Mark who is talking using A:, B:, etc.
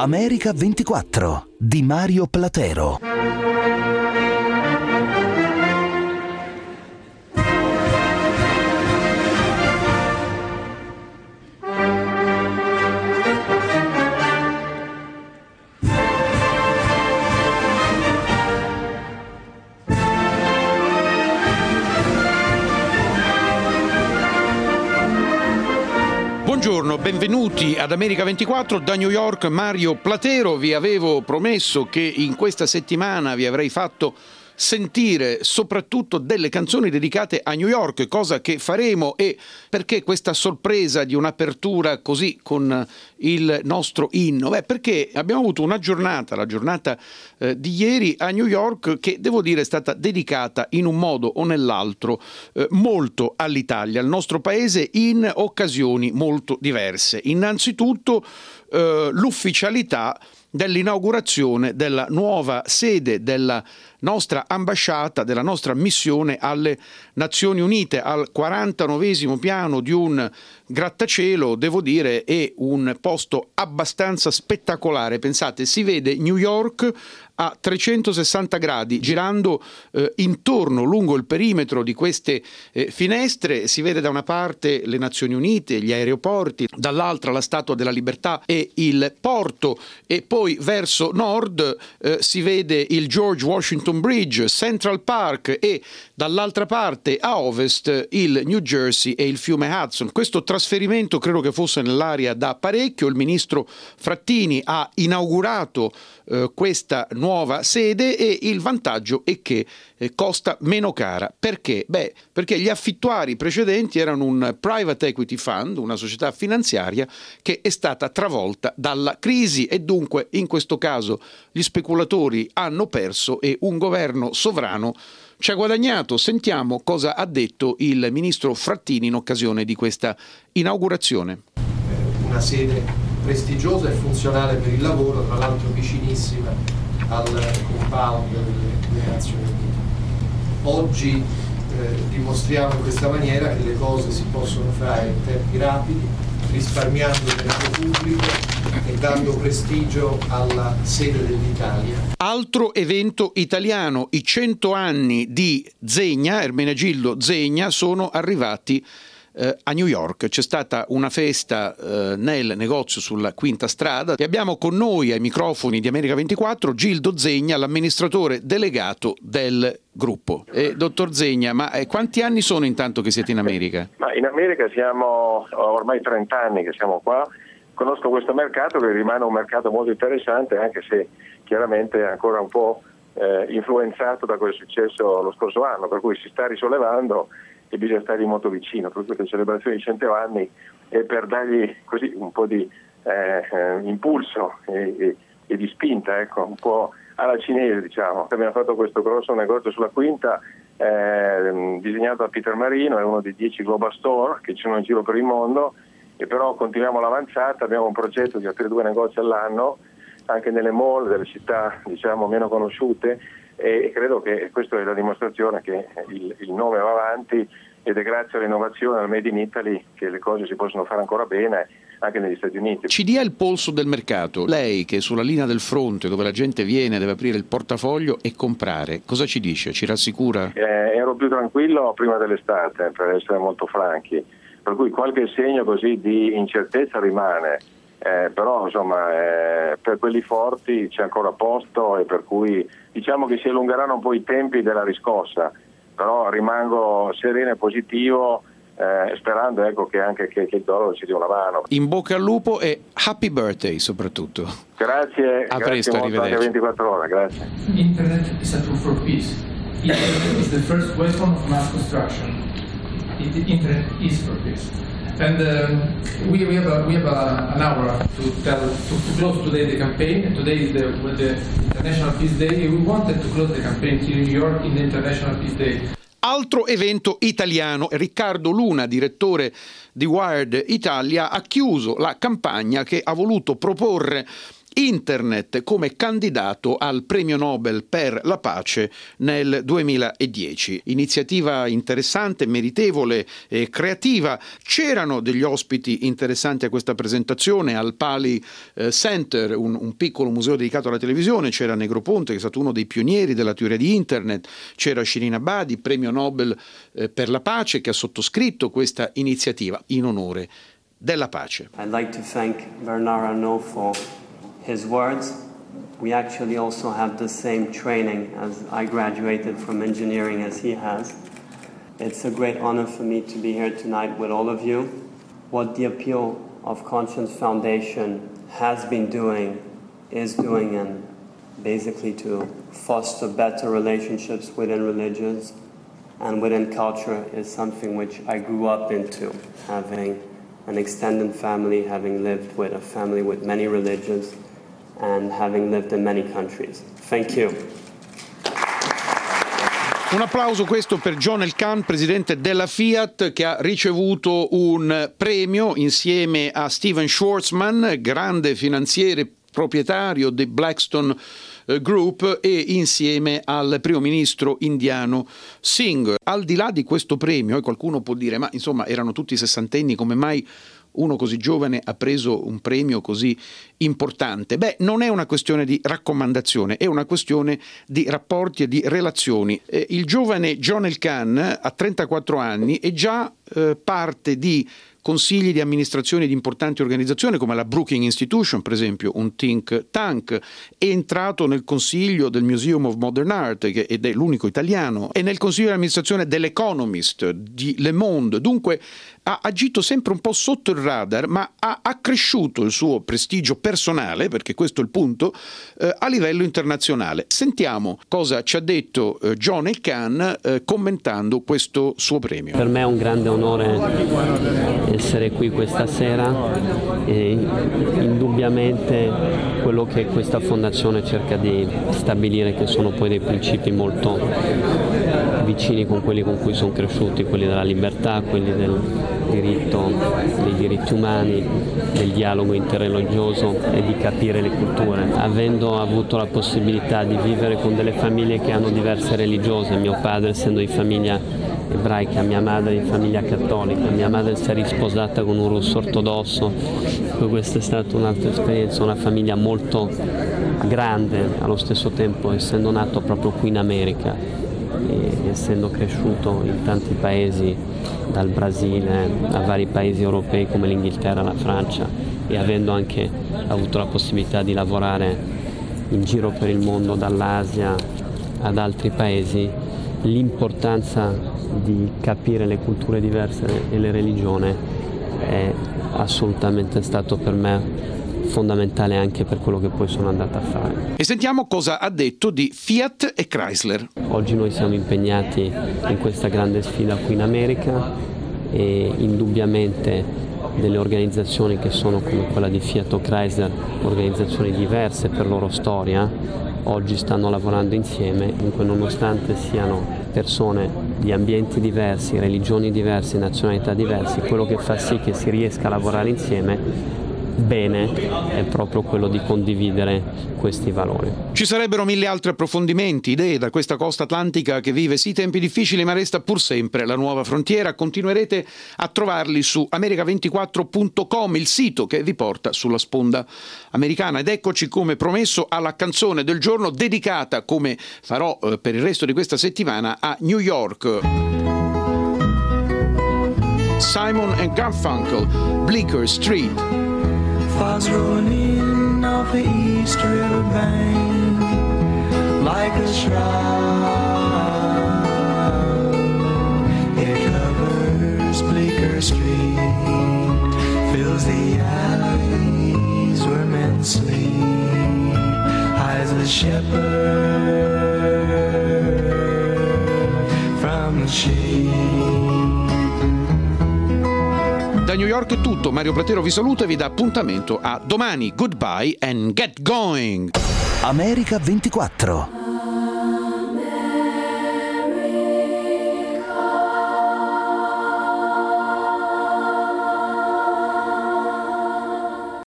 A: America 24 di Mario Platero.
B: Buongiorno, benvenuti ad America 24 da New York, Mario Platero. Vi avevo promesso che in questa settimana vi avrei fatto sentire soprattutto delle canzoni dedicate a New York, cosa che faremo. E perché questa sorpresa di un'apertura così con il nostro inno? Perché abbiamo avuto una giornata, la giornata di ieri a New York, che devo dire è stata dedicata in un modo o nell'altro molto all'Italia, al nostro paese, in occasioni molto diverse. Innanzitutto l'ufficialità dell'inaugurazione della nuova sede della nostra ambasciata, della nostra missione alle Nazioni Unite, al 49esimo piano di un grattacielo, devo dire, è un posto abbastanza spettacolare. Pensate, si vede New York a 360 gradi, girando intorno, lungo il perimetro di queste finestre. Si vede da una parte le Nazioni Unite, gli aeroporti, dall'altra la Statua della Libertà e il porto, e poi verso nord si vede il George Washington Bridge, Central Park, e dall'altra parte a ovest il New Jersey e il fiume Hudson. Questo trasferimento credo che fosse nell'aria da parecchio. Il ministro Frattini ha inaugurato questa nuova sede, e il vantaggio è che costa meno cara. Perché? Perché gli affittuari precedenti erano un private equity fund, una società finanziaria che è stata travolta dalla crisi, e dunque in questo caso gli speculatori hanno perso e un governo sovrano ci ha guadagnato. Sentiamo cosa ha detto il ministro Frattini in occasione di questa inaugurazione.
C: Una sede prestigiosa e funzionale per il lavoro, tra l'altro vicinissima al compound delle Nazioni Unite. Oggi dimostriamo in questa maniera che le cose si possono fare in tempi rapidi, risparmiando tempo pubblico e dando prestigio alla sede dell'Italia.
B: Altro evento italiano, i 100 anni di Zegna, Ermenegildo Zegna, sono arrivati a New York. C'è stata una festa nel negozio sulla Quinta Strada, e abbiamo con noi ai microfoni di America 24 Gildo Zegna, l'amministratore delegato del gruppo. Dottor Zegna, ma quanti anni sono intanto che siete in America?
D: Ma in America siamo ormai 30 anni che siamo qua. Conosco questo mercato, che rimane un mercato molto interessante, anche se chiaramente è ancora un po' influenzato da quello che è successo lo scorso anno, per cui si sta risollevando e bisogna stare molto vicino. Per questa celebrazione di 100 anni è per dargli così un po' di impulso e di spinta, ecco, un po' alla cinese, diciamo. Abbiamo fatto questo grosso negozio sulla Quinta, disegnato da Peter Marino, è uno dei 10 Global Store che ci sono in giro per il mondo, e però continuiamo l'avanzata. Abbiamo un progetto di aprire 2 negozi all'anno anche nelle mall delle città, diciamo, meno conosciute, e credo che questa è la dimostrazione che il nome va avanti, ed è grazie all'innovazione, al Made in Italy, che le cose si possono fare ancora bene anche negli Stati Uniti.
B: Ci dia il polso del mercato. Lei, che è sulla linea del fronte, dove la gente viene, deve aprire il portafoglio e comprare, cosa ci dice? Ci rassicura?
D: Ero più tranquillo prima dell'estate, per essere molto franchi, per cui qualche segno così di incertezza rimane. Però insomma per quelli forti c'è ancora posto, e per cui diciamo che si allungheranno un po' i tempi della riscossa, però rimango sereno e positivo, sperando, ecco, che anche che il dollaro ci dia una mano.
B: In bocca al lupo e happy birthday soprattutto.
D: Grazie,
B: a
D: grazie
B: presto,
D: molto, anche 24 ore, grazie.
E: Internet is a tool for peace. Internet is the first weapon of mass construction. Internet is for peace. And we have an hour to close today the campaign. Today is the International Peace Day. We wanted to close the campaign here in New York in the International Peace Day.
B: Altro evento italiano, Riccardo Luna, direttore di Wired Italia, ha chiuso la campagna che ha voluto proporre Internet come candidato al premio Nobel per la pace nel 2010. Iniziativa interessante, meritevole e creativa. C'erano degli ospiti interessanti a questa presentazione al Pali Center, un piccolo museo dedicato alla televisione. C'era Negroponte, che è stato uno dei pionieri della teoria di Internet, c'era Shirin Ebadi, premio Nobel per la pace, che ha sottoscritto questa iniziativa in onore della pace.
F: I'd like to thank Bernard Arnault for his words. We actually also have the same training, as I graduated from engineering as he has. It's a great honor for me to be here tonight with all of you. What the Appeal of Conscience Foundation has been doing, is doing, and basically to foster better relationships within religions and within culture is something which I grew up into, having an extended family, having lived with a family with many religions, and having lived in many countries. Thank you.
B: Un applauso questo per John Elkann, presidente della Fiat, che ha ricevuto un premio insieme a Steven Schwarzman, grande finanziere proprietario di Blackstone Group, e insieme al primo ministro indiano Singh. Al di là di questo premio, e qualcuno può dire, ma insomma erano tutti sessantenni, come mai uno così giovane ha preso un premio così importante? Beh, non è una questione di raccomandazione, è una questione di rapporti e di relazioni. Il giovane John Elkann ha 34 anni e già parte di consigli di amministrazione di importanti organizzazioni come la Brookings Institution, per esempio, un think tank. È entrato nel consiglio del Museum of Modern Art, ed è l'unico italiano, e nel consiglio di amministrazione dell'Economist, di Le Monde. Dunque ha agito sempre un po' sotto il radar, ma ha accresciuto il suo prestigio personale, perché questo è il punto, a livello internazionale. Sentiamo cosa ci ha detto John Elkann commentando questo suo premio.
F: Per me è un grande onore essere qui questa sera, e indubbiamente quello che questa fondazione cerca di stabilire, che sono poi dei principi molto vicini con quelli con cui sono cresciuti, quelli della libertà, quelli del diritto, dei diritti umani, del dialogo interreligioso e di capire le culture. Avendo avuto la possibilità di vivere con delle famiglie che hanno diverse religiose, mio padre essendo di famiglia ebraica, mia madre di famiglia cattolica, mia madre si è risposata con un russo ortodosso, poi questa è stata un'altra esperienza, una famiglia molto grande allo stesso tempo, essendo nato proprio qui in America e essendo cresciuto in tanti paesi, dal Brasile a vari paesi europei come l'Inghilterra, la Francia, e avendo anche avuto la possibilità di lavorare in giro per il mondo, dall'Asia ad altri paesi, l'importanza di capire le culture diverse e le religioni è assolutamente stato per me fondamentale, anche per quello che poi sono andata a fare.
B: E sentiamo cosa ha detto di Fiat e Chrysler.
F: Oggi noi siamo impegnati in questa grande sfida qui in America, e indubbiamente delle organizzazioni che sono come quella di Fiat o Chrysler, organizzazioni diverse per loro storia, oggi stanno lavorando insieme. Dunque, nonostante siano persone di ambienti diversi, religioni diverse, nazionalità diverse, quello che fa sì che si riesca a lavorare insieme bene è proprio quello di condividere questi valori.
B: Ci sarebbero mille altri approfondimenti, idee da questa costa atlantica che vive sì tempi difficili, ma resta pur sempre la nuova frontiera. Continuerete a trovarli su america24.com, il sito che vi porta sulla sponda americana. Ed eccoci, come promesso, alla canzone del giorno, dedicata, come farò per il resto di questa settimana, a New York. Simon and Garfunkel, Bleecker Street.
G: Fog's rolling in off the East River bank like a shroud. It covers Bleecker Street, fills the alleys where men sleep, hides the shepherd from the sheep.
B: Da New York è tutto, Mario Platero vi saluta e vi dà appuntamento a domani. Goodbye and get going!
A: America 24.